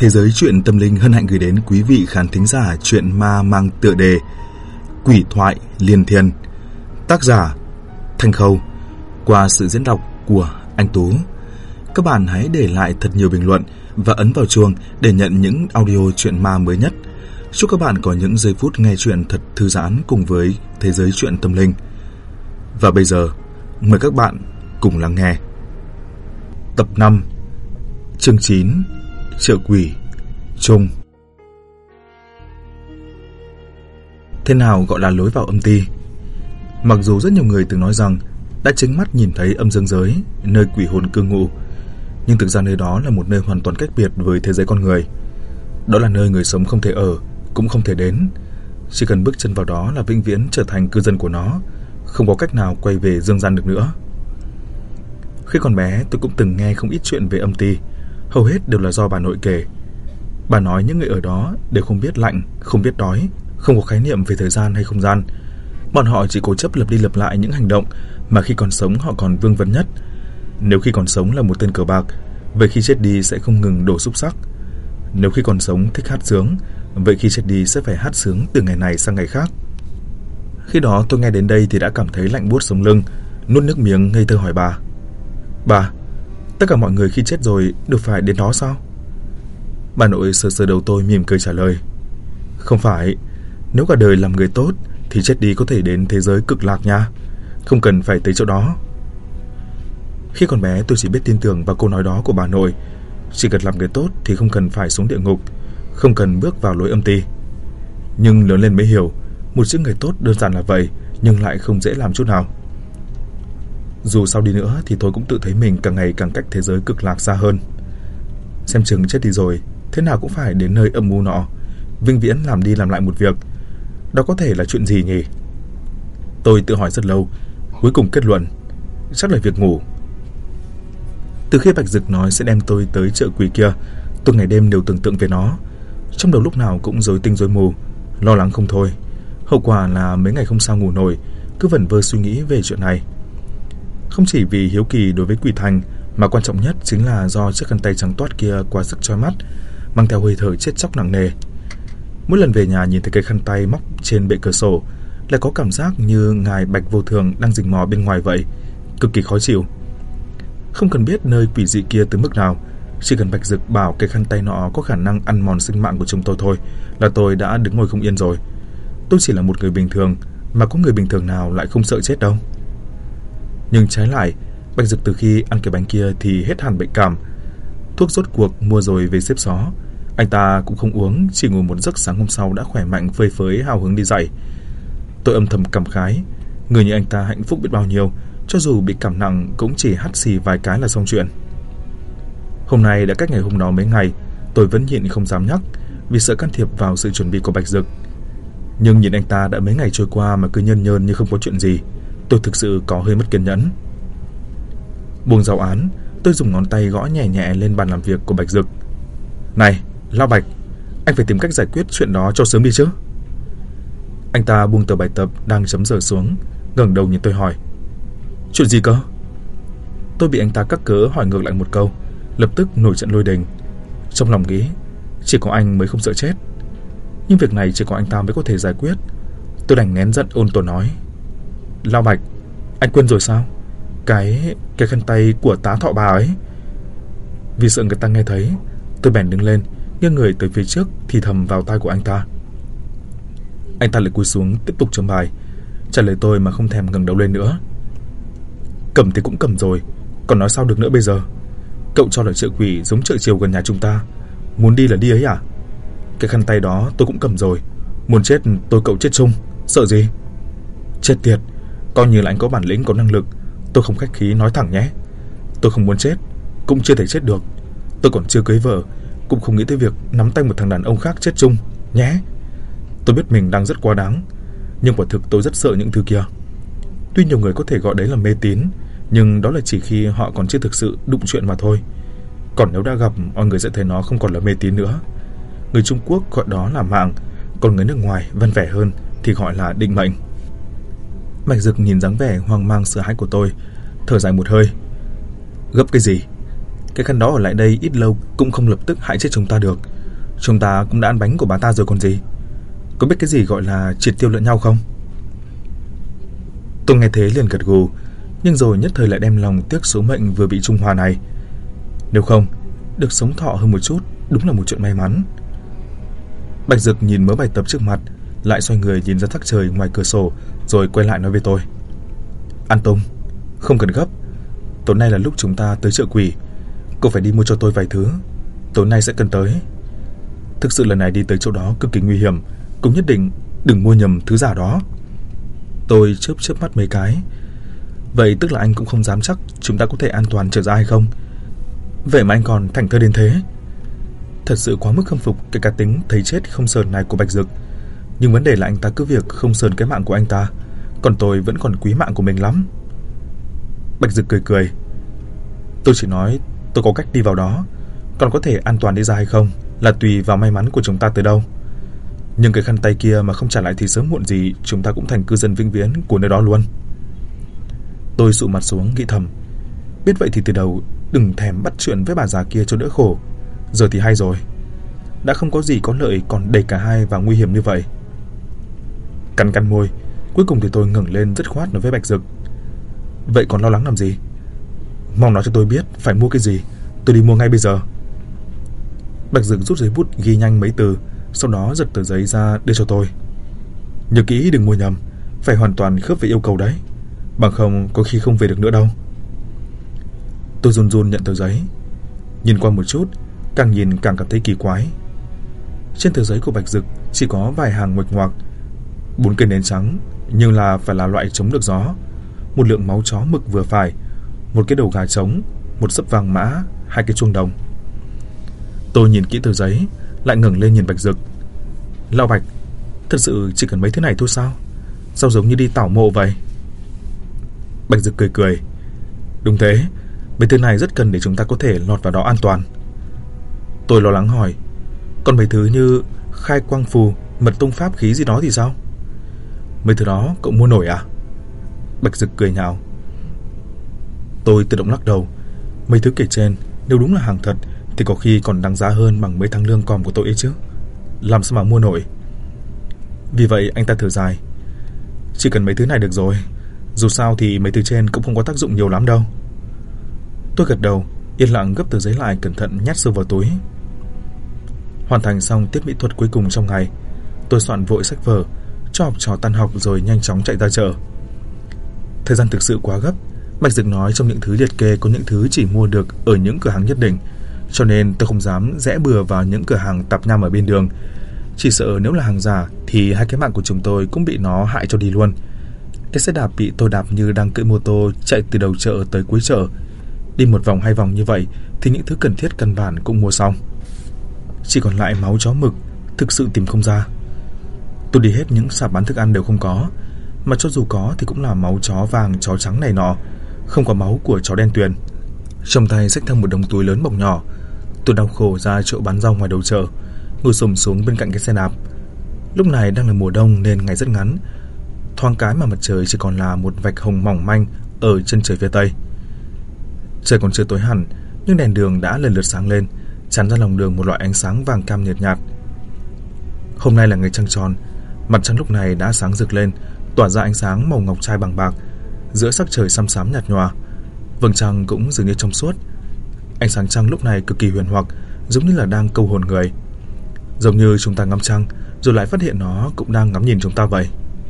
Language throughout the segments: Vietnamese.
Thế giới truyện tâm linh hân hạnh gửi đến quý vị khán thính giả truyện ma mang tựa đề Quỷ thoại liên thiên, tác giả Thanh Khâu, qua sự diễn đọc của anh Tú. Các bạn hãy để lại thật nhiều bình luận và ấn vào chuông để nhận những audio truyện ma mới nhất. Chúc các bạn có những giây phút nghe truyện thật thư giãn cùng với thế giới truyện tâm linh. Và bây giờ, mời các bạn cùng lắng nghe tập 5, chương 9, Chợ Quỷ Chung. Thế nào gọi là lối vào âm ti? Mặc dù rất nhiều người từng nói rằng đã chính mắt nhìn thấy âm dương giới, nơi quỷ hồn cư ngụ, nhưng thực ra nơi đó là một nơi hoàn toàn cách biệt với thế giới con người. Đó là nơi người sống không thể ở, cũng không thể đến. Chỉ cần bước chân vào đó là vĩnh viễn trở thành cư dân của nó, không có cách nào quay về dương gian được nữa. Khi còn bé, tôi cũng từng nghe không ít chuyện về âm ti, hầu hết đều là do bà nội kể. Bà nói những người ở đó đều không biết lạnh, không biết đói, không có khái niệm về thời gian hay không gian. Bọn họ chỉ cố chấp lặp đi lặp lại những hành động mà khi còn sống họ còn vương vấn nhất. Nếu khi còn sống là một tên cờ bạc, vậy khi chết đi sẽ không ngừng đổ xúc sắc. Nếu khi còn sống thích hát sướng, vậy khi chết đi sẽ phải hát sướng từ ngày này sang ngày khác. Khi đó tôi nghe đến đây thì đã cảm thấy lạnh buốt sống lưng, nuốt nước miếng ngây thơ hỏi bà: "Bà, tất cả mọi người khi chết rồi đều phải đến đó sao?" Bà nội sờ sờ đầu tôi mỉm cười trả lời: "Không phải, nếu cả đời làm người tốt thì chết đi có thể đến thế giới cực lạc nha, không cần phải tới chỗ đó." Khi còn bé tôi chỉ biết tin tưởng vào câu nói đó của bà nội, chỉ cần làm người tốt thì không cần phải xuống địa ngục, không cần bước vào lối âm ti. Nhưng lớn lên mới hiểu, một chữ người tốt đơn giản là vậy, nhưng lại không dễ làm chút nào. Dù sao đi nữa thì tôi cũng tự thấy mình càng ngày càng cách thế giới cực lạc xa hơn. Xem chừng chết đi rồi, thế nào cũng phải đến nơi âm u nọ, vĩnh viễn làm đi làm lại một việc. Đó có thể là chuyện gì nhỉ? Tôi tự hỏi rất lâu, cuối cùng kết luận chắc là việc ngủ. Từ khi Bạch Dực nói sẽ đem tôi tới chợ quỷ kia, tôi ngày đêm đều tưởng tượng về nó. Trong đầu lúc nào cũng rối tinh rối mù, lo lắng không thôi. Hậu quả là mấy ngày không sao ngủ nổi, cứ vẩn vơ suy nghĩ về chuyện này. Không chỉ vì hiếu kỳ đối với quỷ thành, mà quan trọng nhất chính là do chiếc khăn tay trắng toát kia quá sức chói mắt, mang theo hơi thở chết chóc nặng nề. Mỗi lần về nhà nhìn thấy cái khăn tay móc trên bệ cửa sổ, lại có cảm giác như ngài Bạch Vô Thường đang rình mò bên ngoài vậy, cực kỳ khó chịu. Không cần biết nơi quỷ dị kia tới mức nào, chỉ cần Bạch Dực bảo cái khăn tay nọ có khả năng ăn mòn sinh mạng của chúng tôi thôi là tôi đã đứng ngồi không yên rồi. Tôi chỉ là một người bình thường, mà có người bình thường nào lại không sợ chết đâu. Nhưng trái lại, Bạch Dực từ khi ăn cái bánh kia thì hết hẳn bệnh cảm. Thuốc rốt cuộc mua rồi về xếp xó, anh ta cũng không uống, chỉ ngủ một giấc, sáng hôm sau đã khỏe mạnh phơi phới hào hứng đi dạy. Tôi âm thầm cảm khái, người như anh ta hạnh phúc biết bao nhiêu, cho dù bị cảm nặng cũng chỉ hắt xì vài cái là xong chuyện. Hôm nay đã cách ngày hôm đó mấy ngày, tôi vẫn nhịn không dám nhắc, vì sợ can thiệp vào sự chuẩn bị của Bạch Dực. Nhưng nhìn anh ta đã mấy ngày trôi qua mà cứ nhơn nhơn như không có chuyện gì, tôi thực sự có hơi mất kiên nhẫn. Buông giáo án, tôi dùng ngón tay gõ nhẹ nhẹ lên bàn làm việc của Bạch Dực. "Này, Lão Bạch, anh phải tìm cách giải quyết chuyện đó cho sớm đi chứ." Anh ta buông tờ bài tập đang chấm giờ xuống, ngẩng đầu nhìn tôi hỏi: "Chuyện gì cơ?" Tôi bị anh ta cắt cớ hỏi ngược lại một câu, lập tức nổi trận lôi đình. Trong lòng nghĩ, chỉ có anh mới không sợ chết, nhưng việc này chỉ có anh ta mới có thể giải quyết. Tôi đành nén giận ôn tồn nói: "Lão Bạch, anh quên rồi sao? Cái khăn tay của tá thọ bà ấy." Vì sợ người ta nghe thấy, tôi bèn đứng lên, nghiêng người tới phía trước thì thầm vào tai của anh ta. Anh ta lại cúi xuống tiếp tục chấm bài, trả lời tôi mà không thèm ngẩng đầu lên nữa. "Cầm thì cũng cầm rồi, còn nói sao được nữa bây giờ? Cậu cho là chợ quỷ giống chợ chiều gần nhà chúng ta, muốn đi là đi ấy à? Cái khăn tay đó tôi cũng cầm rồi, muốn chết tôi cậu chết chung, sợ gì?" "Chết tiệt, coi như là anh có bản lĩnh, có năng lực, tôi không khách khí nói thẳng nhé. Tôi không muốn chết, cũng chưa thể chết được. Tôi còn chưa cưới vợ, cũng không nghĩ tới việc nắm tay một thằng đàn ông khác chết chung nhé. Tôi biết mình đang rất quá đáng, nhưng quả thực tôi rất sợ những thứ kia. Tuy nhiều người có thể gọi đấy là mê tín, nhưng đó là chỉ khi họ còn chưa thực sự đụng chuyện mà thôi. Còn nếu đã gặp, mọi người sẽ thấy nó không còn là mê tín nữa. Người Trung Quốc gọi đó là mạng, còn người nước ngoài văn vẻ hơn thì gọi là định mệnh." Bạch Dực nhìn dáng vẻ hoang mang sợ hãi của tôi, thở dài một hơi. "Gấp cái gì? Cái khăn đó ở lại đây ít lâu cũng không lập tức hại chết chúng ta được. Chúng ta cũng đã ăn bánh của bà ta rồi còn gì. Có biết cái gì gọi là triệt tiêu lẫn nhau không? Tôi nghe thế liền gật gù, nhưng rồi nhất thời lại đem lòng tiếc số mệnh vừa bị trung hòa này. Nếu không, được sống thọ hơn một chút đúng là một chuyện may mắn. Bạch Dực nhìn mớ bài tập trước mặt, lại xoay người nhìn ra thác trời ngoài cửa sổ, rồi quay lại nói với tôi: An Tùng, không cần gấp. Tối nay là lúc chúng ta tới chợ quỷ. Cậu phải đi mua cho tôi vài thứ. Tối nay sẽ cần tới. Thực sự lần này đi tới chỗ đó cực kỳ nguy hiểm, cũng nhất định đừng mua nhầm thứ giả đó. Tôi chớp mắt mấy cái. Vậy tức là anh cũng không dám chắc chúng ta có thể an toàn trở ra hay không? Vậy mà anh còn thảnh thơi đến thế. Thật sự quá mức khâm phục cái cá tính thấy chết không sờn này của Bạch Dực. Nhưng vấn đề là anh ta cứ việc không sờn cái mạng của anh ta, còn tôi vẫn còn quý mạng của mình lắm. Bạch Dực cười. Tôi chỉ nói tôi có cách đi vào đó, còn có thể an toàn đi ra hay không là tùy vào may mắn của chúng ta tới đâu. Nhưng cái khăn tay kia mà không trả lại thì sớm muộn gì chúng ta cũng thành cư dân vĩnh viễn của nơi đó luôn. Tôi sụ mặt xuống nghĩ thầm, biết vậy thì từ đầu đừng thèm bắt chuyện với bà già kia cho đỡ khổ. Giờ thì hay rồi, đã không có gì có lợi còn đẩy cả hai vào nguy hiểm như vậy. Cắn môi, cuối cùng thì tôi ngẩng lên dứt khoát nói với Bạch Dực: Vậy còn lo lắng làm gì? Mong nói cho tôi biết phải mua cái gì, tôi đi mua ngay bây giờ. Bạch Dực rút giấy bút ghi nhanh mấy từ, sau đó giật tờ giấy ra đưa cho tôi. Nhớ kỹ đừng mua nhầm, phải hoàn toàn khớp với yêu cầu đấy, bằng không có khi không về được nữa đâu. Tôi run nhận tờ giấy, nhìn qua một chút, càng nhìn càng cảm thấy kỳ quái. Trên tờ giấy của Bạch Dực chỉ có vài hàng nguệch ngoạc: 4 cây nến trắng, nhưng là phải là loại chống được gió, một lượng máu chó mực vừa phải, một cái đầu gà trống, một sấp vàng mã, 2 cái chuông đồng. Tôi nhìn kỹ tờ giấy, lại ngẩng lên nhìn Bạch Dực. Lão Bạch, thật sự chỉ cần mấy thứ này thôi sao? Sao giống như đi tảo mộ vậy? Bạch Dực cười. Đúng thế, mấy thứ này rất cần để chúng ta có thể lọt vào đó an toàn. Tôi lo lắng hỏi, còn mấy thứ như khai quang phù, mật tông pháp khí gì đó thì sao? Mấy thứ đó cậu mua nổi à? Bạch Dực cười nhạo. Tôi tự động lắc đầu. Mấy thứ kể trên nếu đúng là hàng thật thì có khi còn đáng giá hơn bằng mấy tháng lương còm của tôi ấy chứ. Làm sao mà mua nổi? Vì vậy anh ta thở dài. Chỉ cần mấy thứ này được rồi, dù sao thì mấy thứ trên cũng không có tác dụng nhiều lắm đâu. Tôi gật đầu, yên lặng gấp tờ giấy lại, cẩn thận nhét sâu vào túi. Hoàn thành xong tiết mỹ thuật cuối cùng trong ngày, tôi soạn vội sách vở, cho học trò tan học rồi nhanh chóng chạy ra chợ. Thời gian thực sự quá gấp. Bạch Dực nói trong những thứ liệt kê có những thứ chỉ mua được ở những cửa hàng nhất định, cho nên tôi không dám rẽ bừa vào những cửa hàng tạp nham ở bên đường. Chỉ sợ nếu là hàng giả thì hai cái mạng của chúng tôi cũng bị nó hại cho đi luôn. Cái xe đạp bị tôi đạp như đang cưỡi mô tô chạy từ đầu chợ tới cuối chợ. Đi một vòng 2 vòng như vậy thì những thứ cần thiết căn bản cũng mua xong. Chỉ còn lại máu chó mực, thực sự tìm không ra. Tôi đi hết những sạp bán thức ăn đều không có, mà cho dù có thì cũng là máu chó vàng, chó trắng này nọ, không có máu của chó đen tuyền. Trong tay xách theo một đống túi lớn bọc nhỏ, tôi đau khổ ra chỗ bán rau ngoài đầu chợ, ngồi xổm xuống bên cạnh cái xe đạp. Lúc này đang là mùa đông nên ngày rất ngắn, thoáng cái mà mặt trời chỉ còn là một vạch hồng mỏng manh ở chân trời phía tây. Trời còn chưa tối hẳn, nhưng đèn đường đã lần lượt sáng lên, tràn ra lòng đường một loại ánh sáng vàng cam nhợt nhạt. Hôm nay là ngày trăng tròn, mặt trăng lúc này đã sáng rực lên, tỏa ra ánh sáng màu ngọc trai bằng bạc giữa sắc trời xăm xám nhạt nhòa. Vầng trăng cũng dường như trong suốt. Ánh sáng trăng lúc này cực kỳ huyền hoặc, giống như là đang câu hồn người, giống như chúng ta ngắm trăng rồi lại phát hiện nó cũng đang ngắm nhìn chúng ta vậy.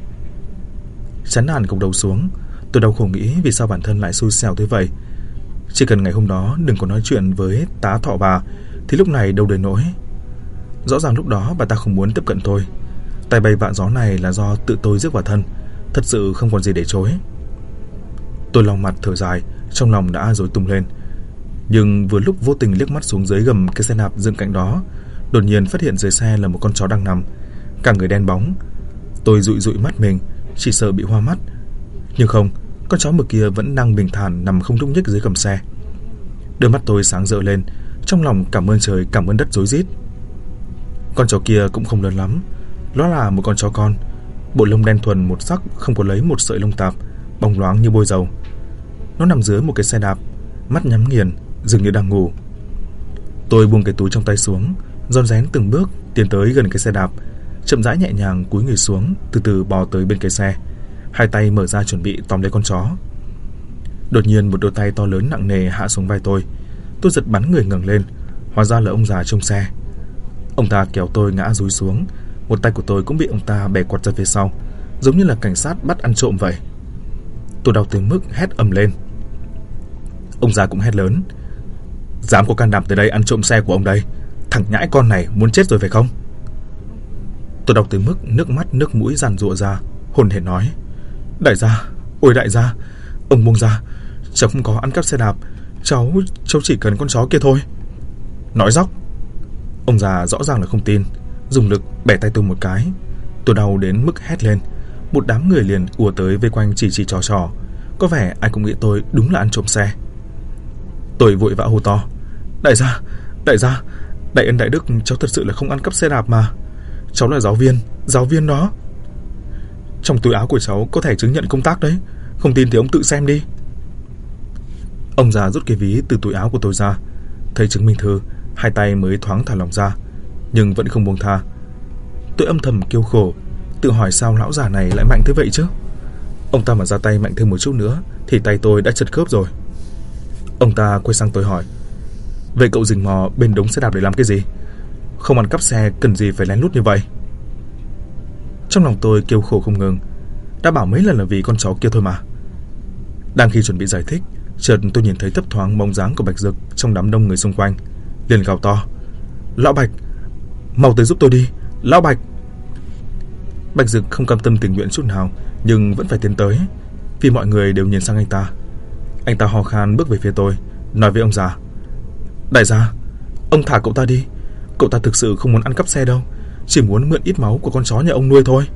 Chán nản gục đầu xuống, tôi đau khổ nghĩ vì sao bản thân lại xui xẻo thế vậy. Chỉ cần ngày hôm đó đừng có nói chuyện với tá thọ bà thì lúc này đâu đến nỗi. Rõ ràng lúc đó bà ta không muốn tiếp cận tôi. Tay bay vạ gió này là do tự tôi rước vào thân, thật sự không còn gì để chối. Tôi lòng mặt thở dài, trong lòng đã rối tung lên. Nhưng vừa lúc vô tình liếc mắt xuống dưới gầm cái xe đạp dựng cạnh đó, đột nhiên phát hiện dưới xe là một con chó đang nằm, cả người đen bóng. Tôi dụi mắt mình, chỉ sợ bị hoa mắt. Nhưng không, con chó mực kia vẫn đang bình thản nằm không nhúc nhích dưới gầm xe. Đôi mắt tôi sáng rỡ lên, trong lòng cảm ơn trời cảm ơn đất rối rít. Con chó kia cũng không lớn lắm, nó là một con chó con, bộ lông đen thuần một sắc, không có lấy một sợi lông tạp, bóng loáng như bôi dầu. Nó nằm dưới một cái xe đạp, mắt nhắm nghiền, dường như đang ngủ. Tôi buông cái túi trong tay xuống, rón rén từng bước tiến tới gần cái xe đạp, chậm rãi nhẹ nhàng cúi người xuống, từ từ bò tới bên cái xe, hai tay mở ra chuẩn bị tóm lấy con chó. Đột nhiên một đôi tay to lớn nặng nề hạ xuống vai tôi. Tôi giật bắn người ngẩng lên, hóa ra là ông già trong xe. Ông ta kéo tôi ngã rúi xuống, một tay của tôi cũng bị ông ta bẻ quặt ra phía sau, giống như là cảnh sát bắt ăn trộm vậy. Tôi đau tới mức hét ầm lên. Ông già cũng hét lớn. Dám có can đảm tới đây ăn trộm xe của ông đây, thằng nhãi con này muốn chết rồi phải không? Tôi đau tới mức nước mắt nước mũi giàn giụa ra, hồn hển nói. Đại gia, ôi đại gia, ông buông ra, cháu không có ăn cắp xe đạp, cháu chỉ cần con chó kia thôi. Nói dóc. Ông già rõ ràng là không tin, dùng lực bẻ tay tôi một cái. Tôi đau đến mức hét lên. Một đám người liền ùa tới vây quanh chỉ trò. Có vẻ ai cũng nghĩ tôi đúng là ăn trộm xe. Tôi vội vã hô to. Đại gia, đại ân đại đức, cháu thật sự là không ăn cắp xe đạp mà. Cháu là giáo viên đó. Trong túi áo của cháu có thẻ chứng nhận công tác đấy, không tin thì ông tự xem đi. Ông già rút cái ví từ túi áo của tôi ra, thấy chứng minh thư, hai tay mới thoáng thả lỏng ra, nhưng vẫn không buông tha. Tôi âm thầm kêu khổ, tự hỏi sao lão già này lại mạnh thế vậy chứ. Ông ta mà ra tay mạnh thêm một chút nữa thì tay tôi đã chật khớp rồi. Ông ta quay sang tôi hỏi. Vậy cậu rình mò bên đống xe đạp để làm cái gì? Không ăn cắp xe cần gì phải lén lút như vậy? Trong lòng tôi kêu khổ không ngừng. Đã bảo mấy lần là vì con chó kia thôi mà. Đang khi chuẩn bị giải thích, chợt tôi nhìn thấy thấp thoáng bóng dáng của Bạch Dực trong đám đông người xung quanh, liền gào to. Lão Bạch, mau tới giúp tôi đi, Lão Bạch. Bạch Dực không cam tâm tình nguyện chút nào, nhưng vẫn phải tiến tới, vì mọi người đều nhìn sang anh ta. Anh ta ho khan bước về phía tôi, nói với ông già. Đại gia, ông thả cậu ta đi. Cậu ta thực sự không muốn ăn cắp xe đâu, chỉ muốn mượn ít máu của con chó nhà ông nuôi thôi.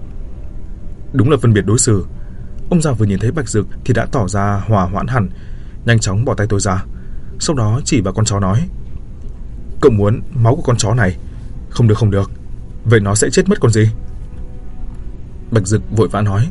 Đúng là phân biệt đối xử. Ông già vừa nhìn thấy Bạch Dực thì đã tỏ ra hòa hoãn hẳn, nhanh chóng bỏ tay tôi ra, sau đó chỉ vào con chó nói. Cậu muốn máu của con chó này? Không được, vậy nó sẽ chết mất còn gì. Bạch Dực vội vã nói.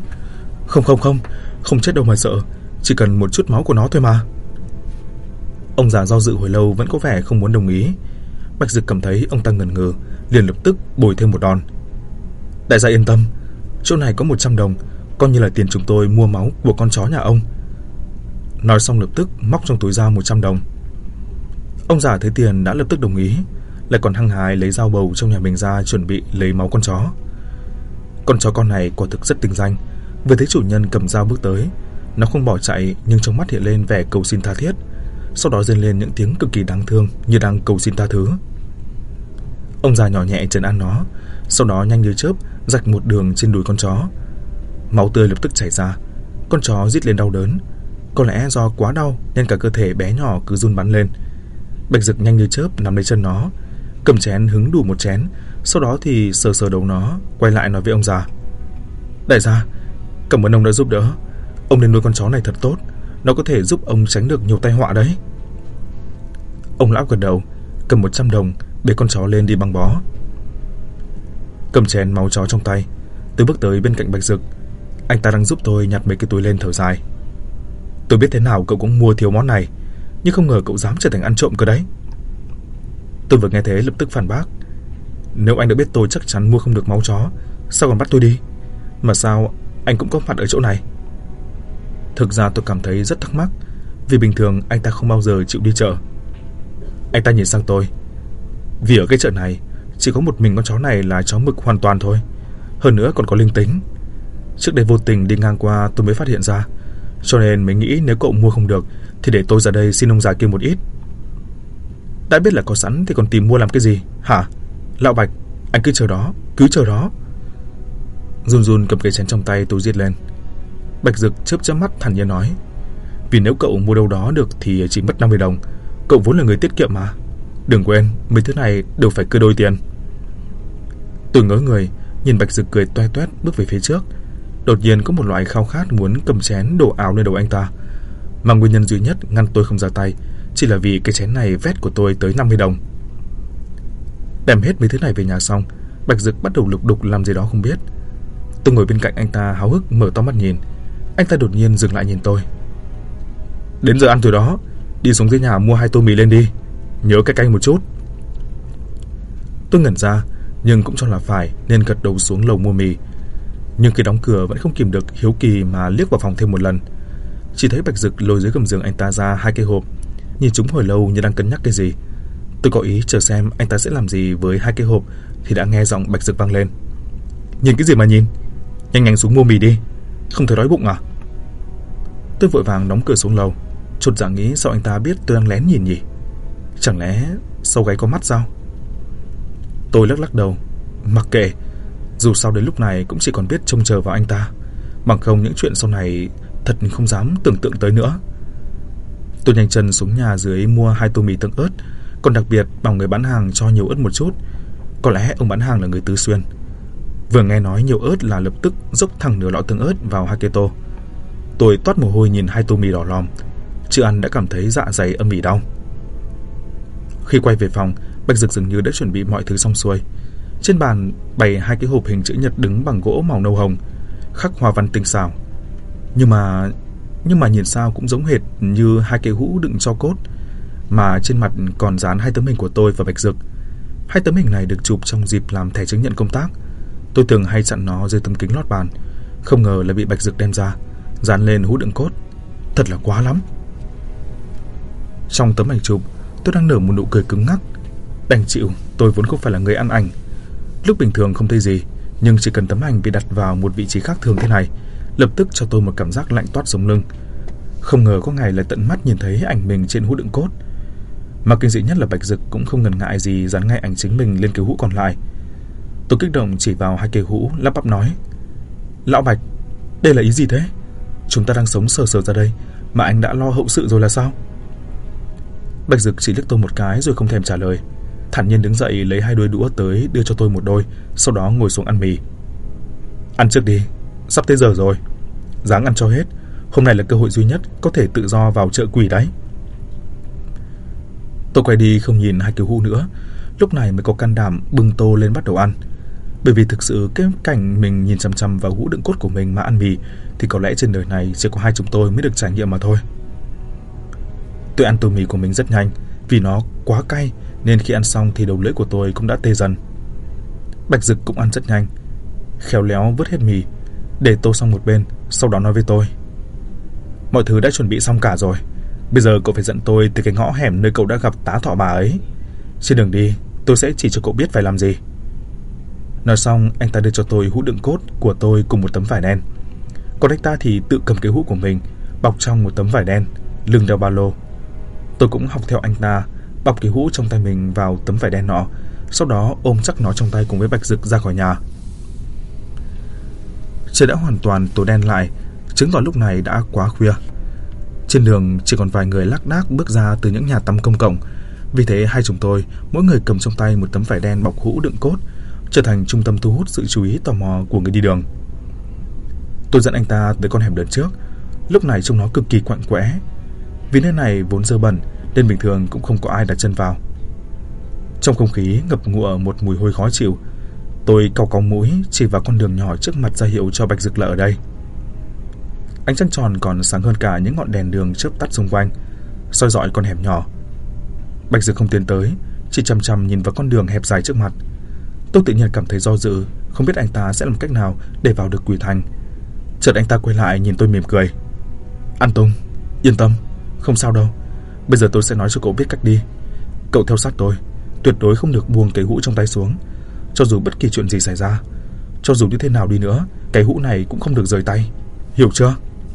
Không chết đâu mà sợ, chỉ cần một chút máu của nó thôi mà. Ông già do dự hồi lâu vẫn có vẻ không muốn đồng ý. Bạch Dực cảm thấy ông ta ngần ngừ, liền lập tức bồi thêm một đòn. Đại gia yên tâm, chỗ này có 100 đồng, coi như là tiền chúng tôi mua máu của con chó nhà ông. Nói xong lập tức móc trong túi ra 100 đồng. Ông già thấy tiền đã lập tức đồng ý, lại còn hăng hái lấy dao bầu trong nhà mình ra chuẩn bị lấy máu con chó. Con chó con này quả thực rất tinh danh. Vừa thấy chủ nhân cầm dao bước tới, nó không bỏ chạy nhưng trong mắt hiện lên vẻ cầu xin tha thiết, sau đó rên lên những tiếng cực kỳ đáng thương như đang cầu xin tha thứ. Ông già nhỏ nhẹ trấn an nó, sau đó nhanh như chớp rạch một đường trên đùi con chó. Máu tươi lập tức chảy ra. Con chó rít lên đau đớn, có lẽ do quá đau nên cả cơ thể bé nhỏ cứ run bắn lên. Bạch Dực nhanh như chớp nắm lấy chân nó, cầm chén hứng đủ một chén, sau đó thì sờ đầu nó, quay lại nói với ông già. Đại gia, cảm ơn ông đã giúp đỡ. Ông nên nuôi con chó này thật tốt, nó có thể giúp ông tránh được nhiều tai họa đấy. Ông lão gật đầu, cầm 100 đồng bế con chó lên đi băng bó. Cầm chén máu chó trong tay, tôi bước tới bên cạnh Bạch Dực. Anh ta đang giúp tôi nhặt mấy cái túi lên, thở dài. Tôi biết thế nào cậu cũng mua thiếu món này, nhưng không ngờ cậu dám trở thành ăn trộm cơ đấy. Tôi vừa nghe thế lập tức phản bác. Nếu anh đã biết tôi chắc chắn mua không được máu chó, sao còn bắt tôi đi? Mà sao anh cũng có mặt ở chỗ này? Thực ra tôi cảm thấy rất thắc mắc, vì bình thường anh ta không bao giờ chịu đi chợ. Anh ta nhìn sang tôi. Vì ở cái chợ này chỉ có một mình con chó này là chó mực hoàn toàn thôi, hơn nữa còn có linh tính. Trước đây vô tình đi ngang qua tôi mới phát hiện ra, cho nên mới nghĩ nếu cậu mua không được thì để tôi ra đây xin ông già kia một ít. Đã biết là có sẵn thì còn tìm mua làm cái gì hả? Lão Bạch, anh cứ chờ đó. Run run cầm cái chén trong tay tôi giết lên. Bạch Dực chớp mắt thản nhiên nói. Vì nếu cậu mua đâu đó được thì chỉ mất 50 đồng. Cậu vốn là người tiết kiệm mà. Đừng quên, mấy thứ này đều phải cưa đôi tiền. Tôi ngớ người, nhìn Bạch Dực cười toe toét bước về phía trước. Đột nhiên có một loại khao khát muốn cầm chén đổ ào lên đầu anh ta. Mà nguyên nhân duy nhất ngăn tôi không ra tay chỉ là vì cái chén này vét của tôi tới 50 đồng. Đem hết mấy thứ này về nhà xong, Bạch Dực bắt đầu lục đục làm gì đó không biết. Tôi ngồi bên cạnh anh ta háo hức mở to mắt nhìn. Anh ta đột nhiên dừng lại nhìn tôi. Đến giờ ăn rồi đó, đi xuống dưới nhà mua 2 tô mì lên đi, nhớ cái canh một chút. Tôi ngẩn ra, nhưng cũng cho là phải nên gật đầu xuống lầu mua mì. Nhưng khi đóng cửa vẫn không kìm được hiếu kỳ mà liếc vào phòng thêm một lần. Chỉ thấy Bạch Dực lôi dưới gầm giường anh ta ra 2 cái hộp, nhìn chúng hồi lâu như đang cân nhắc cái gì. Tôi có ý chờ xem anh ta sẽ làm gì với 2 cái hộp thì đã nghe giọng Bạch Dực vang lên: "Nhìn cái gì mà nhìn? Nhanh nhanh xuống mua mì đi, không thấy đói bụng à?" Tôi vội vàng đóng cửa xuống lầu, chột dạ nghĩ sao anh ta biết tôi đang lén nhìn nhỉ? Chẳng lẽ sau gáy có mắt sao? Tôi lắc lắc đầu, mặc kệ, dù sao đến lúc này cũng chỉ còn biết trông chờ vào anh ta, bằng không những chuyện sau này thật không dám tưởng tượng tới nữa. Tôi nhanh chân xuống nhà dưới mua 2 tô mì tương ớt, còn đặc biệt bảo người bán hàng cho nhiều ớt một chút. Có lẽ ông bán hàng là người Tứ Xuyên. Vừa nghe nói nhiều ớt là lập tức dốc thẳng nửa lọ tương ớt vào 2 cái tô. Tôi toát mồ hôi nhìn 2 tô mì đỏ lòm, chưa ăn đã cảm thấy dạ dày âm ỉ đau. Khi quay về phòng, Bạch Dực dường như đã chuẩn bị mọi thứ xong xuôi. Trên bàn bày 2 cái hộp hình chữ nhật đứng bằng gỗ màu nâu hồng, khắc hoa văn tinh xảo. Nhưng mà nhìn sao cũng giống hệt như 2 cái hũ đựng tro cốt, mà trên mặt còn dán 2 tấm hình của tôi và Bạch Dực. 2 tấm hình này được chụp trong dịp làm thẻ chứng nhận công tác. Tôi thường hay chặn nó dưới tấm kính lót bàn, không ngờ là bị Bạch Dực đem ra dán lên hũ đựng cốt. Thật là quá lắm. Trong tấm ảnh chụp, tôi đang nở một nụ cười cứng ngắc. Đành chịu, tôi vốn không phải là người ăn ảnh. Lúc bình thường không thấy gì, nhưng chỉ cần tấm ảnh bị đặt vào một vị trí khác thường thế này, lập tức cho tôi một cảm giác lạnh toát sống lưng. Không ngờ có ngày lại tận mắt nhìn thấy ảnh mình trên hũ đựng cốt. Mà kinh dị nhất là Bạch Dực cũng không ngần ngại gì dán ngay ảnh chính mình lên cái hũ còn lại. Tôi kích động chỉ vào 2 cái hũ, lắp bắp nói: "Lão Bạch, đây là ý gì thế? Chúng ta đang sống sờ sờ ra đây mà anh đã lo hậu sự rồi là sao?" Bạch Dực chỉ liếc tôi một cái rồi không thèm trả lời, thản nhiên đứng dậy lấy 2 đôi đũa tới đưa cho tôi một đôi, sau đó ngồi xuống ăn mì. "Ăn trước đi, sắp tới giờ rồi. Ráng ăn cho hết, hôm nay là cơ hội duy nhất có thể tự do vào chợ quỷ đấy." Tôi quay đi không nhìn 2 cái hũ nữa, lúc này mới có can đảm bưng tô lên bắt đầu ăn. Bởi vì thực sự cái cảnh mình nhìn chằm chằm vào hũ đựng cốt của mình mà ăn mì thì có lẽ trên đời này chỉ có 2 chúng tôi mới được trải nghiệm mà thôi. Tôi ăn tô mì của mình rất nhanh, vì nó quá cay nên khi ăn xong thì đầu lưỡi của tôi cũng đã tê dần. Bạch Dực cũng ăn rất nhanh, khéo léo vứt hết mì, để tô sang một bên, sau đó nói với tôi: "Mọi thứ đã chuẩn bị xong cả rồi, bây giờ cậu phải dẫn tôi tới cái ngõ hẻm nơi cậu đã gặp tá thọ bà ấy. Trên đường đi, tôi sẽ chỉ cho cậu biết phải làm gì." Nói xong, anh ta đưa cho tôi hũ đựng cốt của tôi cùng một tấm vải đen. Còn anh ta thì tự cầm cái hũ của mình, bọc trong một tấm vải đen, lưng đeo ba lô. Tôi cũng học theo anh ta, bọc cái hũ trong tay mình vào tấm vải đen nọ, sau đó ôm chắc nó trong tay cùng với Bạch Dực ra khỏi nhà. Trời đã hoàn toàn tối đen lại, chứng tỏ lúc này đã quá khuya. Trên đường chỉ còn vài người lác đác bước ra từ những nhà tắm công cộng. Vì thế 2 chúng tôi mỗi người cầm trong tay một tấm vải đen bọc hũ đựng cốt, trở thành trung tâm thu hút sự chú ý tò mò của người đi đường. Tôi dẫn anh ta tới con hẻm lớn trước. Lúc này trông nó cực kỳ quạnh quẽ, vì nơi này vốn dơ bẩn nên bình thường cũng không có ai đặt chân vào. Trong không khí ngập ngụa một mùi hôi khó chịu, tôi cau cau mũi chỉ vào con đường nhỏ trước mặt ra hiệu cho Bạch Dực là ở đây. Ánh trăng tròn còn sáng hơn cả những ngọn đèn đường chớp tắt xung quanh, soi rọi con hẻm nhỏ. Bạch Dực không tiến tới, chỉ chằm chằm nhìn vào con đường hẹp dài trước mặt. Tôi tự nhiên cảm thấy do dự, không biết anh ta sẽ làm cách nào để vào được Quỷ Thành. Chợt anh ta quay lại nhìn tôi mỉm cười: "An Tùng, yên tâm, không sao đâu. Bây giờ tôi sẽ nói cho cậu biết cách đi. Cậu theo sát tôi, tuyệt đối không được buông cái hũ trong tay xuống. Cho dù bất kỳ chuyện gì xảy ra, cho dù như thế nào đi nữa, cái hũ này cũng không được rời tay. Hiểu chưa?"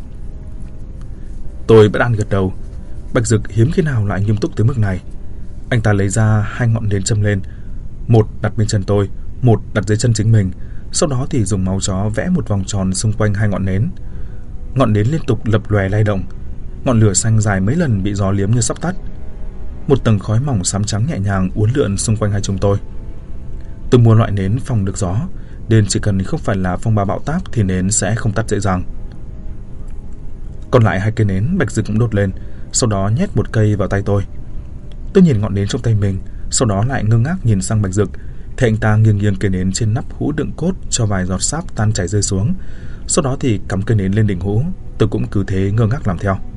Tôi bất an gật đầu. Bạch Dực hiếm khi nào lại nghiêm túc tới mức này. Anh ta lấy ra 2 ngọn nến châm lên, một đặt bên chân tôi, một đặt dưới chân chính mình. Sau đó thì dùng máu chó vẽ một vòng tròn xung quanh 2 ngọn nến. Ngọn nến liên tục lập lòe lay động, ngọn lửa xanh dài mấy lần bị gió liếm như sắp tắt. Một tầng khói mỏng xám trắng nhẹ nhàng uốn lượn xung quanh 2 chúng tôi. Tôi mua loại nến phòng được gió, nên chỉ cần không phải là phong ba bão táp thì nến sẽ không tắt dễ dàng. Còn lại 2 cây nến Bạch Dực cũng đốt lên, sau đó nhét một cây vào tay tôi. Tôi nhìn ngọn nến trong tay mình, sau đó lại ngơ ngác nhìn sang Bạch Dực. Thì anh ta nghiêng cây nến trên nắp hũ đựng cốt cho vài giọt sáp tan chảy rơi xuống, sau đó thì cắm cây nến lên đỉnh hũ. Tôi cũng cứ thế ngơ ngác làm theo.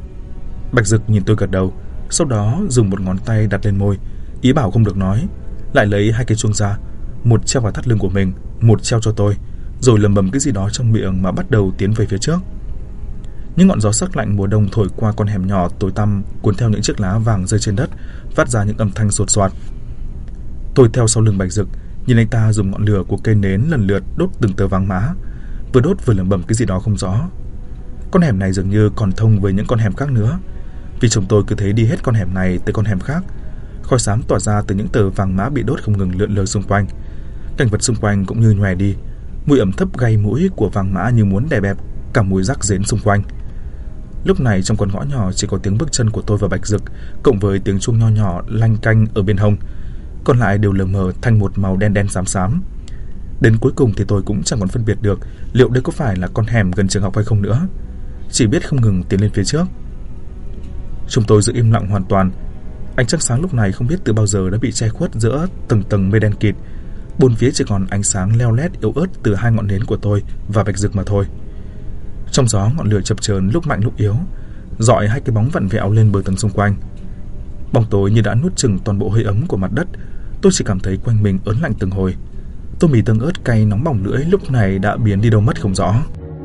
Bạch Dực nhìn tôi gật đầu, sau đó dùng một ngón tay đặt lên môi, ý bảo không được nói. lại lấy 2 cây chuông ra, một treo vào thắt lưng của mình, một treo cho tôi, rồi lầm bầm cái gì đó trong miệng mà bắt đầu tiến về phía trước. Những ngọn gió sắc lạnh mùa đông thổi qua con hẻm nhỏ tối tăm, cuốn theo những chiếc lá vàng rơi trên đất, phát ra những âm thanh sột soạt. Tôi theo sau lưng Bạch Dực, nhìn anh ta dùng ngọn lửa của cây nến lần lượt đốt từng tờ vàng mã, vừa đốt vừa lẩm bẩm cái gì đó không rõ. Con hẻm này dường như còn thông với những con hẻm khác nữa, vì chồng tôi cứ thấy đi hết con hẻm này tới con hẻm khác. Khói xám tỏa ra từ những tờ vàng mã bị đốt không ngừng lượn lờ xung quanh. Cảnh vật xung quanh cũng như nhòe đi, mùi ẩm thấp gây mũi của vàng mã như muốn đè bẹp cả mùi rắc rến xung quanh. Lúc này trong con ngõ nhỏ chỉ có tiếng bước chân của tôi và Bạch Dực, cộng với tiếng chuông nho nhỏ lanh canh ở bên hông, còn lại đều lờ mờ thành một màu đen đen xám xám. Đến cuối cùng thì tôi cũng chẳng còn phân biệt được liệu đây có phải là con hẻm gần trường học hay không nữa, chỉ biết không ngừng tiến lên phía trước. Chúng tôi giữ im lặng hoàn toàn. Ánh trăng sáng lúc này không biết từ bao giờ đã bị che khuất giữa tầng tầng mây đen kịt. Bốn phía chỉ còn ánh sáng leo lét yếu ớt từ 2 ngọn nến của tôi và Bạch Dực mà thôi. Trong gió ngọn lửa chập chờn lúc mạnh lúc yếu, rọi 2 cái bóng vặn vẹo lên bờ tường xung quanh. Bóng tối như đã nuốt chửng toàn bộ hơi ấm của mặt đất. Tôi chỉ cảm thấy quanh mình ớn lạnh từng hồi. Tô mì tương ớt cay nóng bỏng lưỡi lúc này đã biến đi đâu mất không rõ.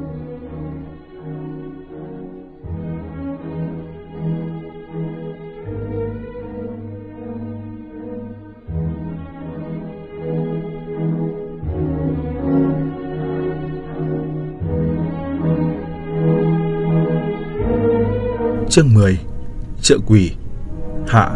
Chương 10. Chợ quỷ hạ.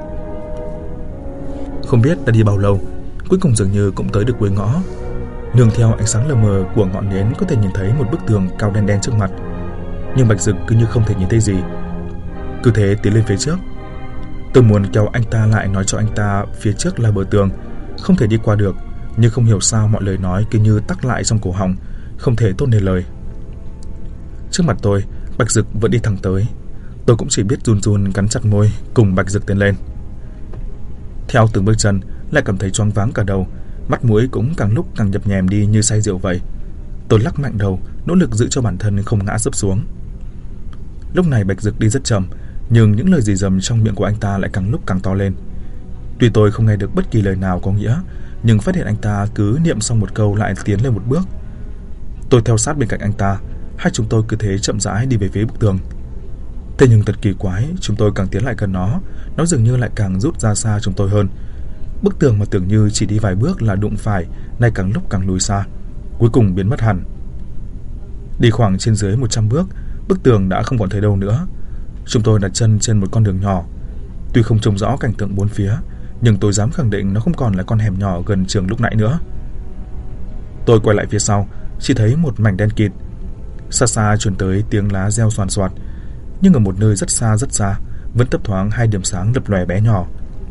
Không biết đã đi bao lâu, cuối cùng dường như cũng tới được cuối ngõ. Nương theo ánh sáng lờ mờ của ngọn nến có thể nhìn thấy một bức tường cao đen đen trước mặt, nhưng Bạch Dực cứ như không thể nhìn thấy gì, cứ thế tiến lên phía trước. Tôi muốn kéo anh ta lại, nói cho anh ta phía trước là bờ tường, không thể đi qua được, nhưng không hiểu sao mọi lời nói cứ như tắc lại trong cổ họng, không thể thốt nên lời. Trước mặt tôi, Bạch Dực vẫn đi thẳng tới. Tôi cũng chỉ biết run run cắn chặt môi cùng Bạch Dực tiến lên. Theo từng bước chân, lại cảm thấy choáng váng cả đầu, mắt mũi cũng càng lúc càng nhập nhèm đi như say rượu vậy. Tôi lắc mạnh đầu, nỗ lực giữ cho bản thân không ngã sấp xuống. Lúc này Bạch Dực đi rất chậm, nhưng những lời rì rầm trong miệng của anh ta lại càng lúc càng to lên. Tuy tôi không nghe được bất kỳ lời nào có nghĩa, nhưng phát hiện anh ta cứ niệm xong một câu lại tiến lên một bước. Tôi theo sát bên cạnh anh ta, hai chúng tôi cứ thế chậm rãi đi về phía bức tường. Thế nhưng thật kỳ quái, chúng tôi càng tiến lại gần nó dường như lại càng rút ra xa chúng tôi hơn. Bức tường mà tưởng như chỉ đi vài bước là đụng phải, nay càng lúc càng lùi xa, cuối cùng biến mất hẳn. Đi khoảng trên dưới 100 bước, bức tường đã không còn thấy đâu nữa. Chúng tôi đặt chân trên một con đường nhỏ. Tuy không trông rõ cảnh tượng bốn phía, nhưng tôi dám khẳng định nó không còn là con hẻm nhỏ gần trường lúc nãy nữa. Tôi quay lại phía sau, chỉ thấy một mảnh đen kịt. Xa xa truyền tới tiếng lá reo xoàn xoạt, nhưng ở một nơi rất xa vẫn thấp thoáng 2 điểm sáng lập lòe bé nhỏ.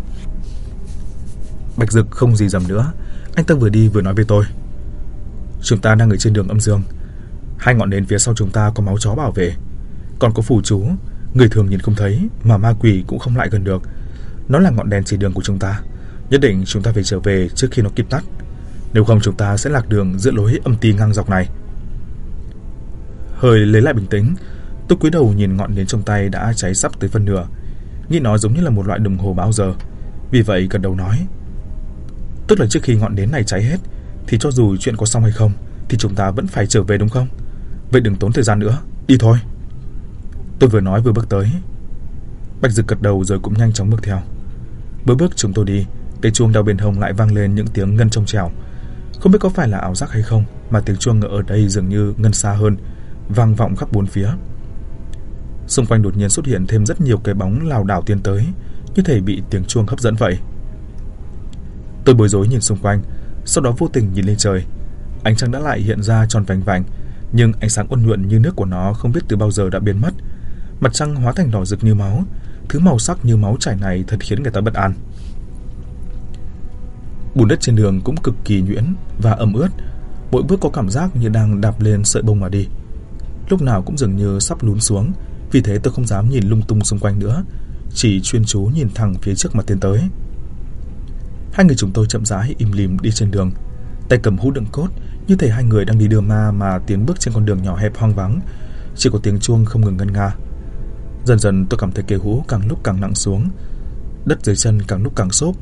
Bạch Dực không gì dầm nữa, anh ta vừa đi vừa nói với tôi: chúng ta đang ở trên đường âm dương, 2 ngọn nến phía sau chúng ta có máu chó bảo vệ, còn có phù chú, người thường nhìn không thấy mà ma quỷ cũng không lại gần được. Nó là ngọn đèn chỉ đường của chúng ta, nhất định chúng ta phải trở về trước khi nó kịp tắt, nếu không chúng ta sẽ lạc đường giữa lối âm ti ngang dọc này. Hơi lấy lại bình tĩnh, tôi cúi đầu nhìn ngọn nến trong tay đã cháy sắp tới phân nửa, nghĩ nó giống như là một loại đồng hồ báo giờ, vì vậy gật đầu nói: tức là trước khi ngọn nến này cháy hết thì cho dù chuyện có xong hay không thì chúng ta vẫn phải trở về đúng không? Vậy đừng tốn thời gian nữa, đi thôi. Tôi vừa nói vừa bước tới. Bạch Dực gật đầu rồi cũng nhanh chóng bước theo. Bước chúng tôi đi, tiếng chuông đeo bên hông lại vang lên những tiếng ngân trong trẻo. Không biết có phải là ảo giác hay không mà tiếng chuông ở đây dường như ngân xa hơn, vang vọng khắp bốn phía. Xung quanh đột nhiên xuất hiện thêm rất nhiều cái bóng lảo đảo tiến tới, như thể bị tiếng chuông hấp dẫn vậy. Tôi bối rối nhìn xung quanh, sau đó vô tình nhìn lên trời. Ánh trăng đã lại hiện ra tròn vành vành, nhưng ánh sáng ôn nhuận như nước của nó không biết từ bao giờ đã biến mất. Mặt trăng hóa thành đỏ rực như máu, thứ màu sắc như máu chảy này thật khiến người ta bất an. Bùn đất trên đường cũng cực kỳ nhuyễn và ẩm ướt, mỗi bước có cảm giác như đang đạp lên sợi bông mà đi, lúc nào cũng dường như sắp lún xuống. Vì thế tôi không dám nhìn lung tung xung quanh nữa, chỉ chuyên chú nhìn thẳng phía trước mà tiến tới. Hai người chúng tôi chậm rãi im lìm đi trên đường, tay cầm hũ đựng cốt, như thể hai người đang đi đưa ma mà tiến bước trên con đường nhỏ hẹp hoang vắng, chỉ có tiếng chuông không ngừng ngân nga. Dần dần tôi cảm thấy cây hũ càng lúc càng nặng xuống, đất dưới chân càng lúc càng xốp,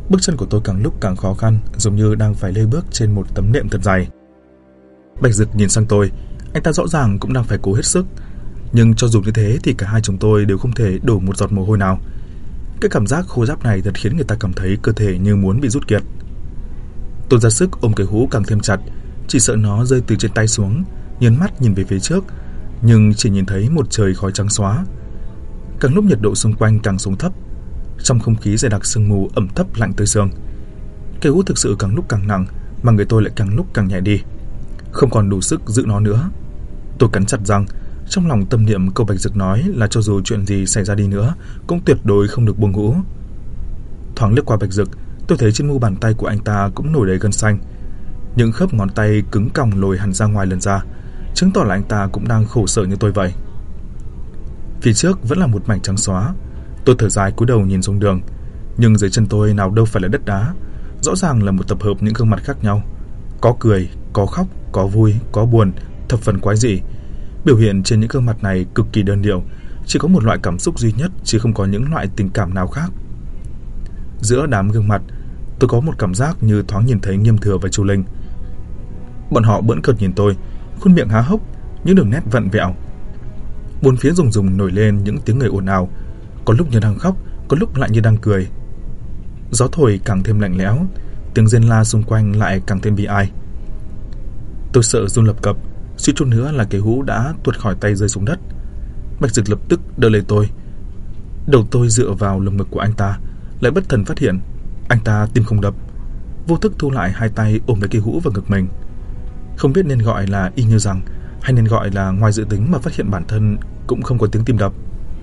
Bước chân của tôi càng lúc càng khó khăn, giống như đang phải lê bước trên một tấm nệm thật dày. Bạch Dực nhìn sang tôi, anh ta rõ ràng cũng đang phải cố hết sức, nhưng cho dù như thế thì cả hai chúng tôi đều không thể đổ một giọt mồ hôi nào. Cái cảm giác khô ráp này thật khiến người ta cảm thấy cơ thể như muốn bị rút kiệt. Tôi ra sức ôm cái hũ càng thêm chặt, chỉ sợ nó rơi từ trên tay xuống, nhớn mắt nhìn về phía trước, nhưng chỉ nhìn thấy một trời khói trắng xóa. Càng lúc nhiệt độ xung quanh càng xuống thấp, trong không khí dày đặc sương mù ẩm thấp lạnh tới xương. Cái hũ thực sự càng lúc càng nặng, mà người tôi lại càng lúc càng nhẹ đi, không còn đủ sức giữ nó nữa. Tôi cắn chặt răng, trong lòng tâm niệm câu Bạch Dực nói là cho dù chuyện gì xảy ra đi nữa cũng tuyệt đối không được buông hũ. Thoáng liếc qua Bạch Dực, tôi thấy trên mu bàn tay của anh ta cũng nổi đầy gân xanh, những khớp ngón tay cứng còng lồi hẳn ra ngoài lần ra, chứng tỏ là anh ta cũng đang khổ sở như tôi vậy. Phía trước vẫn là một mảnh trắng xóa. Tôi thở dài cúi đầu nhìn xuống đường, nhưng dưới chân tôi nào đâu phải là đất đá, rõ ràng là một tập hợp những gương mặt khác nhau, có cười, có khóc, có vui, có buồn, thập phần quái dị. Biểu hiện trên những gương mặt này cực kỳ đơn điệu, chỉ có một loại cảm xúc duy nhất, chứ không có những loại tình cảm nào khác. Giữa đám gương mặt, tôi có một cảm giác như thoáng nhìn thấy Nghiêm Thừa và Chu Linh. Bọn họ bỡn cợt nhìn tôi, khuôn miệng há hốc, những đường nét vặn vẹo. Bốn phía rùng rùng nổi lên những tiếng người ồn ào, có lúc như đang khóc, có lúc lại như đang cười. Gió thổi càng thêm lạnh lẽo, tiếng rên la xung quanh lại càng thêm bi ai. Tôi sợ run lập cập, suýt chút nữa là cái hũ đã tuột khỏi tay rơi xuống đất. Bạch Dực lập tức đỡ lấy tôi. Đầu tôi dựa vào lồng ngực của anh ta, lại bất thần phát hiện anh ta tim không đập, vô thức thu lại hai tay ôm lấy cái hũ vào ngực mình. Không biết nên gọi là y như rằng, hay nên gọi là ngoài dự tính mà phát hiện bản thân cũng không có tiếng tim đập.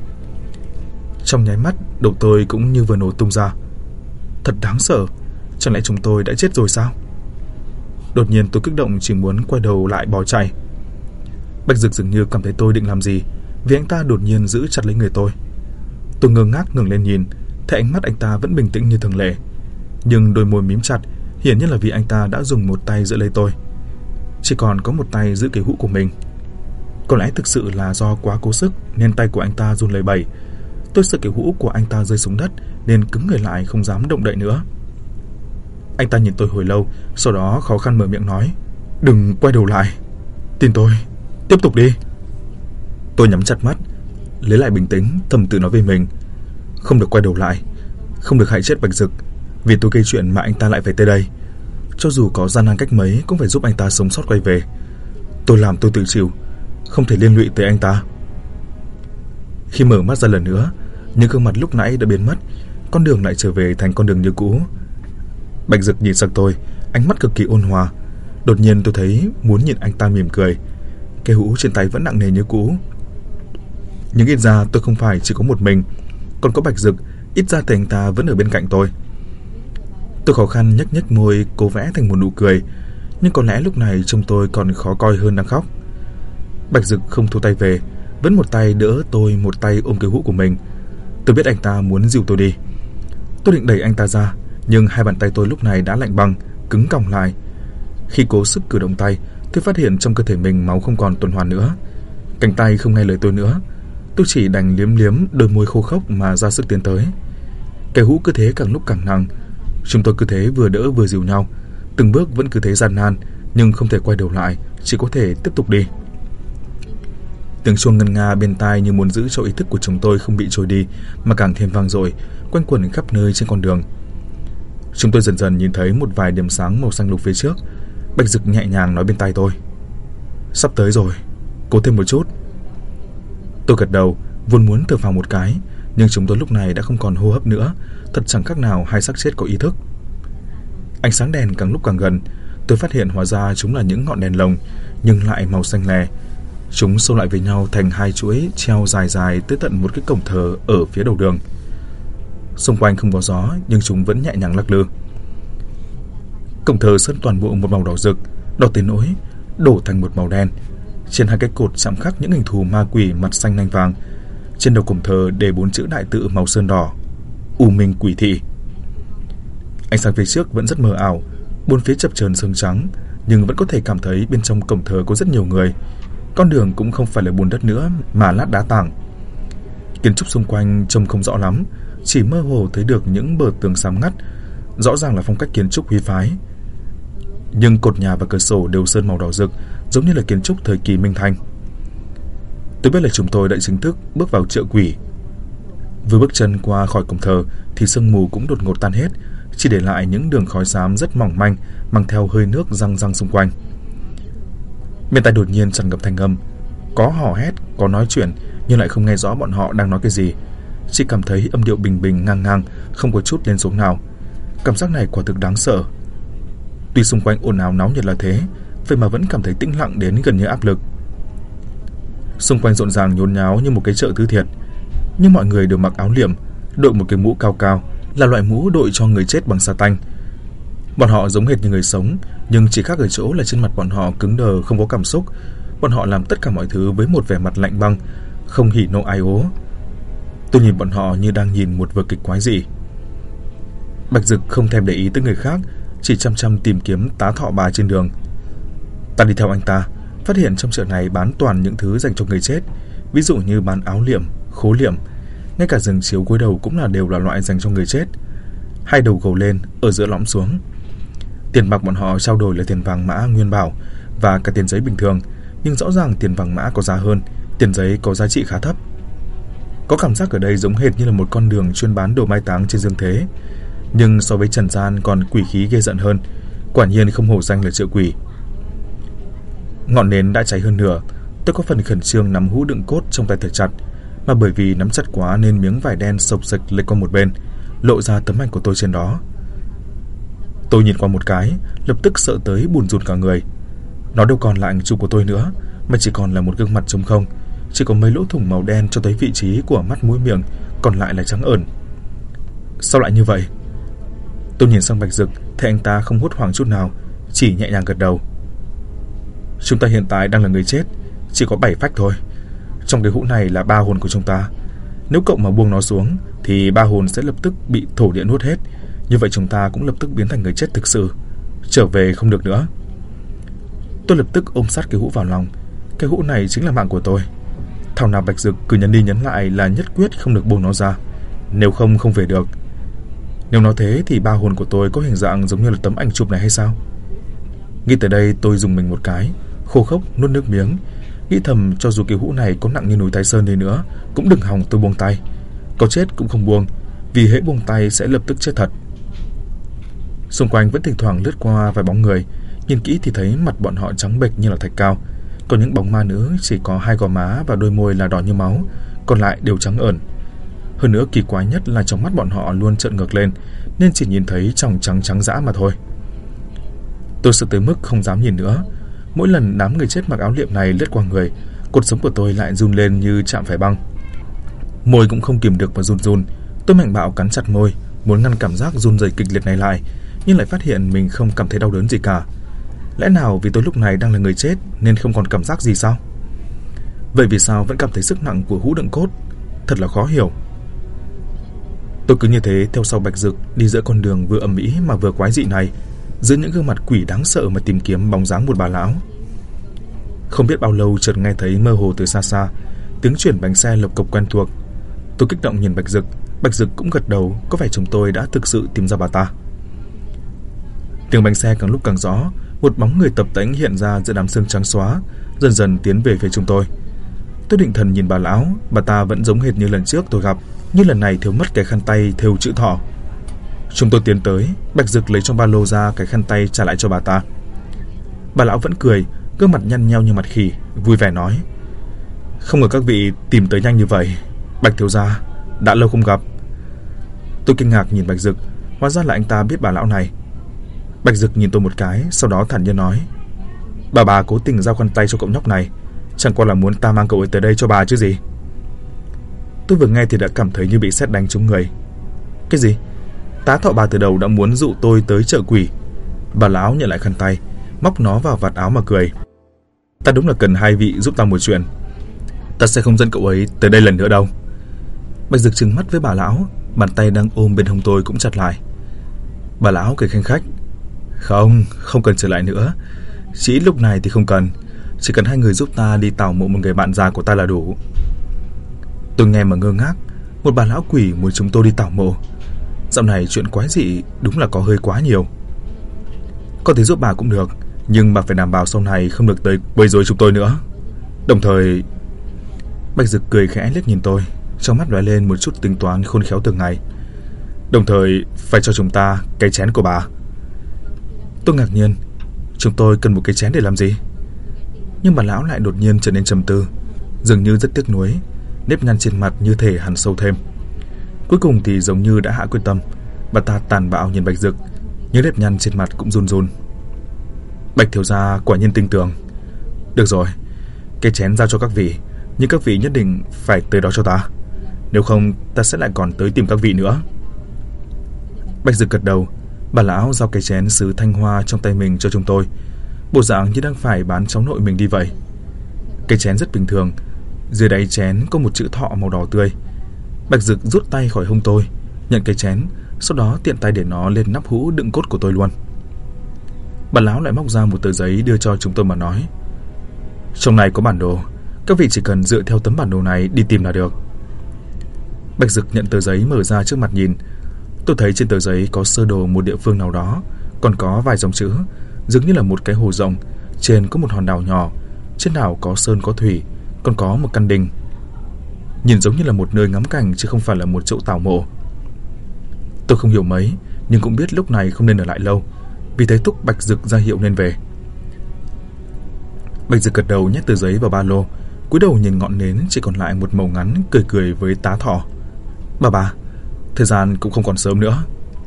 Trong nháy mắt, đầu tôi cũng như vừa nổ tung ra. Thật đáng sợ, chẳng lẽ chúng tôi đã chết rồi sao? Đột nhiên tôi kích động chỉ muốn quay đầu lại bỏ chạy. Bạch Dực dường như cảm thấy tôi định làm gì, vì anh ta đột nhiên giữ chặt lấy người tôi. Tôi ngơ ngác ngẩng lên nhìn, thấy ánh mắt anh ta vẫn bình tĩnh như thường lệ, nhưng đôi môi mím chặt, hiển nhiên là vì anh ta đã dùng một tay giữ lấy tôi, chỉ còn có một tay giữ cái hũ của mình. Có lẽ thực sự là do quá cố sức nên tay của anh ta run lẩy bẩy. Tôi sợ cái hũ của anh ta rơi xuống đất nên cứng người lại không dám động đậy nữa. Anh ta nhìn tôi hồi lâu, sau đó khó khăn mở miệng nói: "Đừng quay đầu lại, tin tôi, tiếp tục đi." Tôi nhắm chặt mắt, lấy lại bình tĩnh, thầm tự nói với mình: không được quay đầu lại, không được hại chết Bạch Dực. Vì tôi gây chuyện mà anh ta lại phải tới đây, cho dù có gian nan cách mấy cũng phải giúp anh ta sống sót quay về. Tôi làm tôi tự chịu, không thể liên lụy tới anh ta. Khi mở mắt ra lần nữa, những gương mặt lúc nãy đã biến mất, con đường lại trở về thành con đường như cũ. Bạch Dực nhìn sang tôi, ánh mắt cực kỳ ôn hòa. Đột nhiên tôi thấy muốn nhìn anh ta mỉm cười. Cái hũ trên tay vẫn nặng nề như cũ, nhưng ít ra tôi không phải chỉ có một mình, còn có Bạch Dực, ít ra thì anh ta vẫn ở bên cạnh tôi. Tôi khó khăn nhếch nhếch môi cố vẽ thành một nụ cười, nhưng có lẽ lúc này trông tôi còn khó coi hơn đang khóc. Bạch Dực không thu tay về, vẫn một tay đỡ tôi, một tay ôm cái hũ của mình. Tôi biết anh ta muốn dìu tôi đi. Tôi định đẩy anh ta ra, nhưng hai bàn tay tôi lúc này đã lạnh băng, cứng còng lại. Khi cố sức cử động tay, tôi phát hiện trong cơ thể mình máu không còn tuần hoàn nữa. Cánh tay không nghe lời tôi nữa. Tôi chỉ đành liếm liếm đôi môi khô khốc mà ra sức tiến tới. Cái hũ cứ thế càng lúc càng nặng. Chúng tôi cứ thế vừa đỡ vừa dìu nhau, từng bước vẫn cứ thế gian nan, nhưng không thể quay đầu lại, chỉ có thể tiếp tục đi. Tiếng chuông ngân nga bên tai như muốn giữ cho ý thức của chúng tôi không bị trôi đi, mà càng thêm vang dội, quanh quẩn khắp nơi trên con đường. Chúng tôi dần dần nhìn thấy một vài điểm sáng màu xanh lục phía trước. Bạch Dực nhẹ nhàng nói bên tai tôi: "Sắp tới rồi, cố thêm một chút." Tôi gật đầu, vốn muốn thở phào một cái, nhưng chúng tôi lúc này đã không còn hô hấp nữa, thật chẳng khác nào hai xác chết có ý thức. Ánh sáng đèn càng lúc càng gần, tôi phát hiện hóa ra chúng là những ngọn đèn lồng, nhưng lại màu xanh lè. Chúng xô lại với nhau thành hai chuỗi treo dài dài tới tận một cái cổng thờ ở phía đầu đường. Xung quanh không có gió, nhưng chúng vẫn nhẹ nhàng lắc lư. Cổng thờ sơn toàn bộ một màu đỏ rực, đỏ tới nỗi đổ thành một màu đen. Trên hai cái cột chạm khắc những hình thù ma quỷ mặt xanh nanh vàng. Trên đầu cổng thờ để 4 chữ đại tự màu sơn đỏ: U Minh Quỷ Thị. Ánh sáng phía trước vẫn rất mờ ảo, bốn phía chập chờn sương trắng, nhưng vẫn có thể cảm thấy bên trong cổng thờ có rất nhiều người. Con đường cũng không phải là bùn đất nữa mà lát đá tảng. Kiến trúc xung quanh trông không rõ lắm, chỉ mơ hồ thấy được những bờ tường xám ngắt, rõ ràng là phong cách kiến trúc quý phái. Nhưng cột nhà và cửa sổ đều sơn màu đỏ rực, giống như là kiến trúc thời kỳ Minh Thanh. Tôi biết là chúng tôi đã chính thức bước vào chợ quỷ. Vừa bước chân qua khỏi cổng thờ thì sương mù cũng đột ngột tan hết, chỉ để lại những đường khói xám rất mỏng manh mang theo hơi nước răng răng xung quanh. Bên tai đột nhiên tràn ngập thanh âm, có hò hét, có nói chuyện, nhưng lại không nghe rõ bọn họ đang nói cái gì. Chỉ cảm thấy âm điệu bình bình ngang ngang, không có chút lên xuống nào. Cảm giác này quả thực đáng sợ. Tuy xung quanh ồn ào náo nhiệt là thế, vậy mà vẫn cảm thấy tĩnh lặng đến gần như áp lực. Xung quanh rộn ràng nhốn nháo như một cái chợ thứ thiệt, nhưng mọi người đều mặc áo liệm, đội một cái mũ cao cao, là loại mũ đội cho người chết bằng sa tanh. Bọn họ giống hệt như người sống, nhưng chỉ khác ở chỗ là trên mặt bọn họ cứng đờ, không có cảm xúc. Bọn họ làm tất cả mọi thứ với một vẻ mặt lạnh băng, không hỉ nộ ai ố. Tôi nhìn bọn họ như đang nhìn một vở kịch quái dị. Bạch Dực không thèm để ý tới người khác, chỉ chăm chăm tìm kiếm tá thọ bà trên đường. Ta đi theo anh ta, phát hiện trong chợ này bán toàn những thứ dành cho người chết, ví dụ như bán áo liệm, khố liệm, ngay cả giường chiếu gối đầu cũng đều là loại dành cho người chết. Hai đầu gầu lên, ở giữa lõm xuống. Tiền bạc bọn họ trao đổi là tiền vàng mã nguyên bảo và cả tiền giấy bình thường, nhưng rõ ràng tiền vàng mã có giá hơn, tiền giấy có giá trị khá thấp. Có cảm giác ở đây giống hệt như là một con đường chuyên bán đồ mai táng trên dương thế, nhưng so với trần gian còn quỷ khí ghê giận hơn. Quả nhiên không hổ danh là chợ quỷ. Ngọn nến đã cháy hơn nửa, tôi có phần khẩn trương nắm hũ đựng cốt trong tay thật chặt, mà bởi vì nắm chặt quá nên miếng vải đen xộc xệch lệch qua một bên, lộ ra tấm ảnh của tôi trên đó. Tôi nhìn qua một cái, lập tức sợ tới bùn rùn cả người. Nó đâu còn là ảnh chụp của tôi nữa, mà chỉ còn là một gương mặt trống không, chỉ có mấy lỗ thủng màu đen cho tới vị trí của mắt mũi miệng, còn lại là trắng ởn. Sao lại như vậy? Tôi nhìn sang Bạch Dực, thấy anh ta không hốt hoảng chút nào, chỉ nhẹ nhàng gật đầu. Chúng ta hiện tại đang là người chết, chỉ có 7 phách thôi. Trong cái hũ này là 3 hồn của chúng ta. Nếu cậu mà buông nó xuống thì 3 hồn sẽ lập tức bị thổ địa nuốt hết. Như vậy chúng ta cũng lập tức biến thành người chết thực sự, trở về không được nữa. Tôi lập tức ôm sát cái hũ vào lòng. Cái hũ này chính là mạng của tôi. Thảo nào Bạch Dực cứ nhấn đi nhấn lại là nhất quyết không được buông nó ra, nếu không không về được. Nếu nói thế thì 3 hồn của tôi có hình dạng giống như là tấm ảnh chụp này hay sao? Nghĩ tới đây tôi dùng mình một cái, khô khốc nuốt nước miếng, nghĩ thầm cho dù cái hũ này có nặng như núi Thái Sơn đi nữa cũng đừng hòng tôi buông tay. Có chết cũng không buông, vì hễ buông tay sẽ lập tức chết thật. Xung quanh vẫn thỉnh thoảng lướt qua vài bóng người, nhìn kỹ thì thấy mặt bọn họ trắng bệch như là thạch cao. Còn những bóng ma nữ chỉ có 2 gò má và đôi môi là đỏ như máu, còn lại đều trắng ởn. Hơn nữa kỳ quái nhất là trong mắt bọn họ luôn trợn ngược lên, nên chỉ nhìn thấy tròng trắng trắng dã mà thôi. Tôi sợ tới mức không dám nhìn nữa. Mỗi lần đám người chết mặc áo liệm này lướt qua người, cột sống của tôi lại run lên như chạm phải băng. Môi cũng không kìm được mà run run. Tôi mạnh bạo cắn chặt môi, muốn ngăn cảm giác run rẩy kịch liệt này lại, nhưng lại phát hiện mình không cảm thấy đau đớn gì cả. Lẽ nào vì tôi lúc này đang là người chết nên không còn cảm giác gì sao? Vậy vì sao vẫn cảm thấy sức nặng của hũ đựng cốt? Thật là khó hiểu. Tôi cứ như thế theo sau Bạch Dực đi giữa con đường vừa ầm ĩ mà vừa quái dị này, giữa những gương mặt quỷ đáng sợ mà tìm kiếm bóng dáng một bà lão. Không biết bao lâu chợt nghe thấy mơ hồ từ xa xa tiếng chuyển bánh xe lộc cộc quen thuộc. Tôi kích động nhìn Bạch Dực, Bạch Dực cũng gật đầu, có vẻ chúng tôi đã thực sự tìm ra bà ta. Tiếng bánh xe càng lúc càng rõ, một bóng người tập tễnh hiện ra giữa đám sương trắng xóa, dần dần tiến về phía chúng tôi. Tôi định thần nhìn bà lão, bà ta vẫn giống hệt như lần trước tôi gặp, nhưng lần này thiếu mất cái khăn tay thêu chữ thọ. Chúng tôi tiến tới, Bạch Dực lấy trong ba lô ra cái khăn tay trả lại cho bà ta. Bà lão vẫn cười, gương mặt nhăn nheo như mặt khỉ, vui vẻ nói: "Không ngờ các vị tìm tới nhanh như vậy, Bạch thiếu gia, đã lâu không gặp." Tôi kinh ngạc nhìn Bạch Dực, hóa ra là anh ta biết bà lão này. Bạch Dực nhìn tôi một cái, sau đó thản nhiên nói: Bà cố tình giao khăn tay cho cậu nhóc này, chẳng qua là muốn ta mang cậu ấy tới đây cho bà chứ gì." Tôi vừa nghe thì đã cảm thấy như bị sét đánh trúng người. Cái gì? Tá thọ bà từ đầu đã muốn dụ tôi tới chợ quỷ. Bà lão nhận lại khăn tay, móc nó vào vạt áo mà cười: "Ta đúng là cần hai vị giúp ta một chuyện. Ta sẽ không dẫn cậu ấy tới đây lần nữa đâu." Bạch Dực trừng mắt với bà lão, bàn tay đang ôm bên hông tôi cũng chặt lại. Bà lão cười khanh khách: Không cần trở lại nữa. Chỉ lúc này thì không cần, chỉ cần hai người giúp ta đi tảo mộ một người bạn già của ta là đủ." Tôi nghe mà ngơ ngác, một bà lão quỷ muốn chúng tôi đi tảo mộ. Dạo này chuyện quái dị đúng là có hơi quá nhiều. Có thể giúp bà cũng được, nhưng bà phải đảm bảo sau này không được tới quấy rối chúng tôi nữa. Đồng thời, Bạch Dực cười khẽ liếc nhìn tôi, trong mắt lóe lên một chút tính toán khôn khéo từng ngày. Đồng thời phải cho chúng ta cái chén của bà. Tôi ngạc nhiên, chúng tôi cần một cái chén để làm gì? Nhưng bà lão lại đột nhiên trở nên trầm tư, dường như rất tiếc nuối, nếp nhăn trên mặt như thể hằn sâu thêm. Cuối cùng thì giống như đã hạ quyết tâm, bà ta tàn bạo nhìn Bạch Dực, những nếp nhăn trên mặt cũng run run. Bạch thiếu gia quả nhiên tinh tường. Được rồi, cái chén giao cho các vị, nhưng các vị nhất định phải tới đó cho ta, nếu không ta sẽ lại còn tới tìm các vị nữa. Bạch Dực gật đầu. Bà lão giao cái chén sứ thanh hoa trong tay mình cho chúng tôi, bộ dạng như đang phải bán cháu nội mình đi vậy. Cái chén rất bình thường, dưới đáy chén có một chữ thọ màu đỏ tươi. Bạch Dực rút tay khỏi hông tôi, nhận cái chén, sau đó tiện tay để nó lên nắp hũ đựng cốt của tôi luôn. Bà lão lại móc ra một tờ giấy đưa cho chúng tôi mà nói, trong này có bản đồ, các vị chỉ cần dựa theo tấm bản đồ này đi tìm là được. Bạch Dực nhận tờ giấy mở ra trước mặt nhìn. Tôi thấy trên tờ giấy có sơ đồ một địa phương nào đó, còn có vài dòng chữ, dường như là một cái hồ rộng, trên có một hòn đảo nhỏ, trên đảo có sơn có thủy, còn có một căn đình. Nhìn giống như là một nơi ngắm cảnh chứ không phải là một chỗ tảo mộ. Tôi không hiểu mấy, nhưng cũng biết lúc này không nên ở lại lâu, vì thế thúc Bạch Dực ra hiệu nên về. Bạch Dực gật đầu nhét tờ giấy vào ba lô, cúi đầu nhìn ngọn nến chỉ còn lại một màu ngắn, cười cười với tá thọ. Bà, thời gian cũng không còn sớm nữa.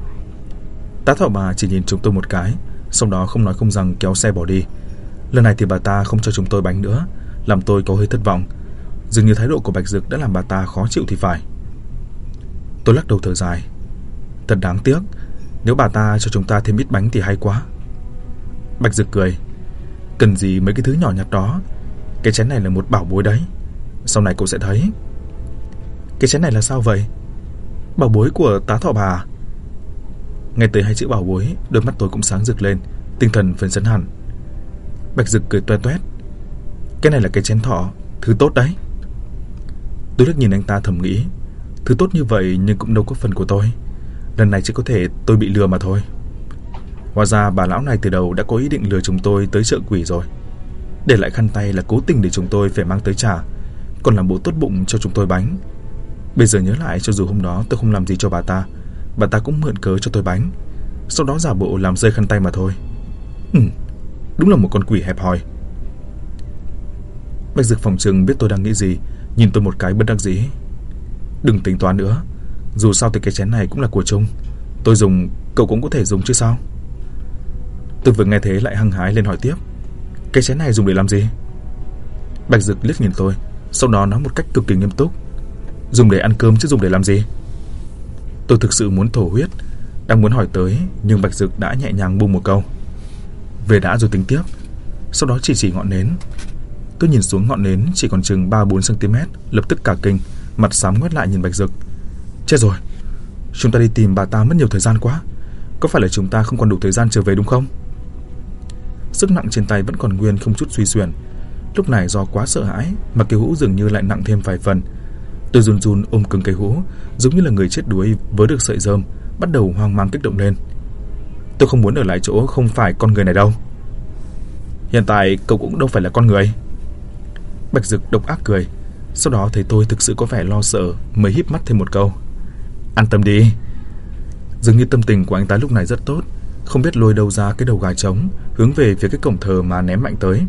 Tá thọ bà chỉ nhìn chúng tôi một cái, sau đó không nói không rằng kéo xe bỏ đi. Lần này thì bà ta không cho chúng tôi bánh nữa, làm tôi có hơi thất vọng. Dường như thái độ của Bạch Dực đã làm bà ta khó chịu thì phải. Tôi lắc đầu thở dài. Thật đáng tiếc, nếu bà ta cho chúng ta thêm ít bánh thì hay quá. Bạch Dực cười. Cần gì mấy cái thứ nhỏ nhặt đó, cái chén này là một bảo bối đấy, sau này cậu sẽ thấy. Cái chén này là sao vậy? Bảo bối của tá thọ bà. Nghe tới hai chữ bảo bối, đôi mắt tôi cũng sáng rực lên, tinh thần phấn chấn hẳn. Bạch Dực cười toe toét. Cái này là cái chén thọ, thứ tốt đấy. Tôi liếc nhìn anh ta thầm nghĩ, thứ tốt như vậy nhưng cũng đâu có phần của tôi. Lần này chỉ có thể tôi bị lừa mà thôi. Hóa ra bà lão này từ đầu đã có ý định lừa chúng tôi tới chợ quỷ rồi. Để lại khăn tay là cố tình để chúng tôi phải mang tới trả, còn làm bộ tốt bụng cho chúng tôi bánh. Bây giờ nhớ lại, cho dù hôm đó tôi không làm gì cho bà ta cũng mượn cớ cho tôi bánh, sau đó giả bộ làm rơi khăn tay mà thôi. Đúng là một con quỷ hẹp hòi. Bạch Dực phòng trừng biết tôi đang nghĩ gì, nhìn tôi một cái bất đắc dĩ. Đừng tính toán nữa, dù sao thì cái chén này cũng là của chung, tôi dùng cậu cũng có thể dùng chứ sao. Tôi vừa nghe thế lại hăng hái lên hỏi tiếp, cái chén này dùng để làm gì? Bạch Dực liếc nhìn tôi, sau đó nói một cách cực kỳ nghiêm túc, dùng để ăn cơm chứ dùng để làm gì. Tôi thực sự muốn thổ huyết, đang muốn hỏi tới, nhưng Bạch Dực đã nhẹ nhàng buông một câu, về đã rồi tính tiếp. Sau đó chỉ ngọn nến. Tôi nhìn xuống ngọn nến chỉ còn chừng 3-4 cm, lập tức cả kinh, mặt xám ngoét lại nhìn Bạch Dực. Chết rồi, chúng ta đi tìm bà ta mất nhiều thời gian quá, có phải là chúng ta không còn đủ thời gian trở về đúng không? Sức nặng trên tay vẫn còn nguyên không chút suy xuyển. Lúc này do quá sợ hãi mà cái hũ dường như lại nặng thêm vài phần. Tôi run run ôm cứng cái hũ, giống như là người chết đuối vớ được sợi rơm, bắt đầu hoang mang kích động lên. Tôi không muốn ở lại chỗ không phải con người này đâu. Hiện tại cậu cũng đâu phải là con người. Bạch Dực độc ác cười, sau đó thấy tôi thực sự có vẻ lo sợ mới híp mắt thêm một câu, an tâm đi. Dường như tâm tình của anh ta lúc này rất tốt, không biết lôi đâu ra cái đầu gà trống hướng về phía cái cổng thờ mà ném mạnh tới.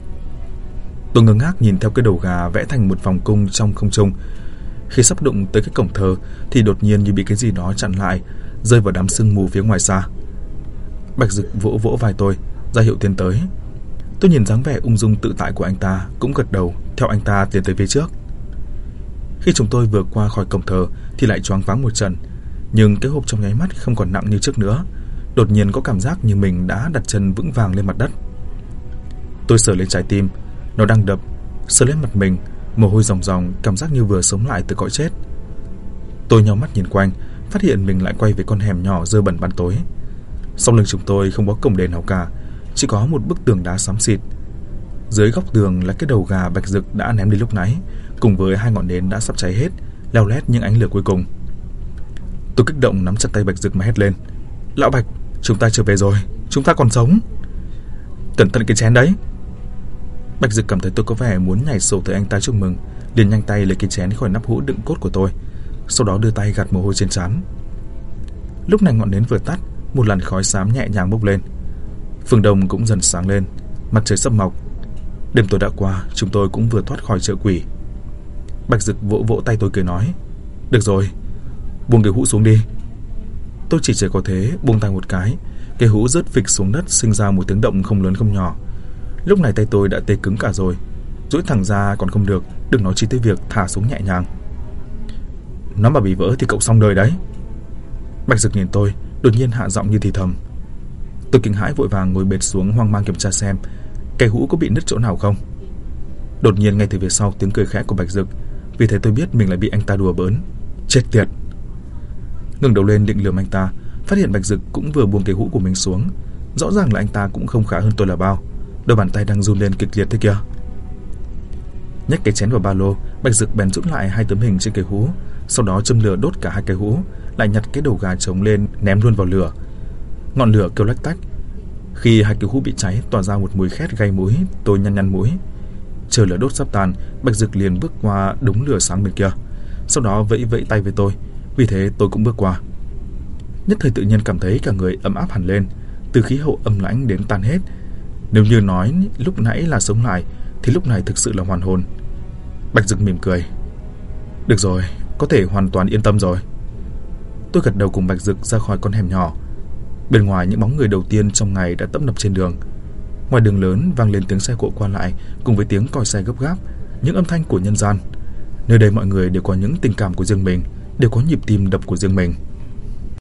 Tôi ngơ ngác nhìn theo cái đầu gà vẽ thành một vòng cung trong không trung. Khi sắp đụng tới cái cổng thờ thì đột nhiên như bị cái gì đó chặn lại, rơi vào đám sương mù phía ngoài xa. Bạch Dực vỗ vỗ vai tôi, ra hiệu tiến tới. Tôi nhìn dáng vẻ ung dung tự tại của anh ta, cũng gật đầu theo anh ta tiến tới phía trước. Khi chúng tôi vừa qua khỏi cổng thờ thì lại choáng váng một trận, nhưng cái hộp trong nháy mắt không còn nặng như trước nữa. Đột nhiên có cảm giác như mình đã đặt chân vững vàng lên mặt đất. Tôi sờ lên trái tim, nó đang đập, sờ lên mặt mình, mồ hôi ròng ròng, cảm giác như vừa sống lại từ cõi chết. Tôi nhíu mắt nhìn quanh, phát hiện mình lại quay về con hẻm nhỏ dơ bẩn ban tối. Sau lưng chúng tôi không có cổng đèn nào cả, chỉ có một bức tường đá xám xịt. Dưới góc tường là cái đầu gà Bạch Dực đã ném đi lúc nãy, cùng với hai ngọn nến đã sắp cháy hết, leo lét những ánh lửa cuối cùng. Tôi kích động nắm chặt tay Bạch Dực mà hét lên: "Lão Bạch, chúng ta trở về rồi, chúng ta còn sống. Cẩn thận cái chén đấy." Bạch Dực cảm thấy tôi có vẻ muốn nhảy sổ tới anh ta chúc mừng, liền nhanh tay lấy cái chén khỏi nắp hũ đựng cốt của tôi, sau đó đưa tay gạt mồ hôi trên trán. Lúc này ngọn nến vừa tắt, một làn khói xám nhẹ nhàng bốc lên. Phương đông cũng dần sáng lên, mặt trời sắp mọc. Đêm tối đã qua, chúng tôi cũng vừa thoát khỏi chợ quỷ. Bạch Dực vỗ vỗ tay tôi cười nói: "Được rồi, buông cái hũ xuống đi." Tôi chỉ có thế buông tay một cái hũ rớt phịch xuống đất, sinh ra một tiếng động không lớn không nhỏ. Lúc này tay tôi đã tê cứng cả rồi, duỗi thẳng ra còn không được, đừng nói chi tới việc thả xuống nhẹ nhàng. "Nó mà bị vỡ thì cậu xong đời đấy." Bạch Dực nhìn tôi, đột nhiên hạ giọng như thì thầm. Tôi kinh hãi vội vàng ngồi bệt xuống, hoang mang kiểm tra xem cái hũ có bị nứt chỗ nào không. Đột nhiên ngay từ phía sau tiếng cười khẽ của Bạch Dực, vì thế tôi biết mình lại bị anh ta đùa bỡn. Chết tiệt! Ngẩng đầu lên định lườm anh ta, phát hiện Bạch Dực cũng vừa buông cái hũ của mình xuống. Rõ ràng là anh ta cũng không khá hơn tôi là bao, đôi bàn tay đang run lên kịch liệt thế kìa. Nhét cái chén vào ba lô, Bạch Dực bèn rút lại 2 tấm hình trên cái hũ, sau đó châm lửa đốt cả 2 cái hũ, lại nhặt cái đầu gà trống lên ném luôn vào lửa. Ngọn lửa kêu lách tách. Khi 2 cái hũ bị cháy tỏa ra một mùi khét gây mũi, tôi nhăn mũi. Chờ lửa đốt sắp tàn, Bạch Dực liền bước qua đống lửa sáng bên kia, sau đó vẫy vẫy tay với tôi, vì thế tôi cũng bước qua. Nhất thời tự nhiên cảm thấy cả người ấm áp hẳn lên, từ khí hậu âm lãnh đến tan hết. Nếu như nói lúc nãy là sống lại thì lúc này thực sự là hoàn hồn. Bạch Dực mỉm cười: "Được rồi, có thể hoàn toàn yên tâm rồi." Tôi gật đầu cùng Bạch Dực ra khỏi con hẻm nhỏ. Bên ngoài, những bóng người đầu tiên trong ngày đã tấp nập trên đường. Ngoài đường lớn vang lên tiếng xe cộ qua lại cùng với tiếng còi xe gấp gáp, những âm thanh của nhân gian. Nơi đây mọi người đều có những tình cảm của riêng mình, đều có nhịp tim đập của riêng mình.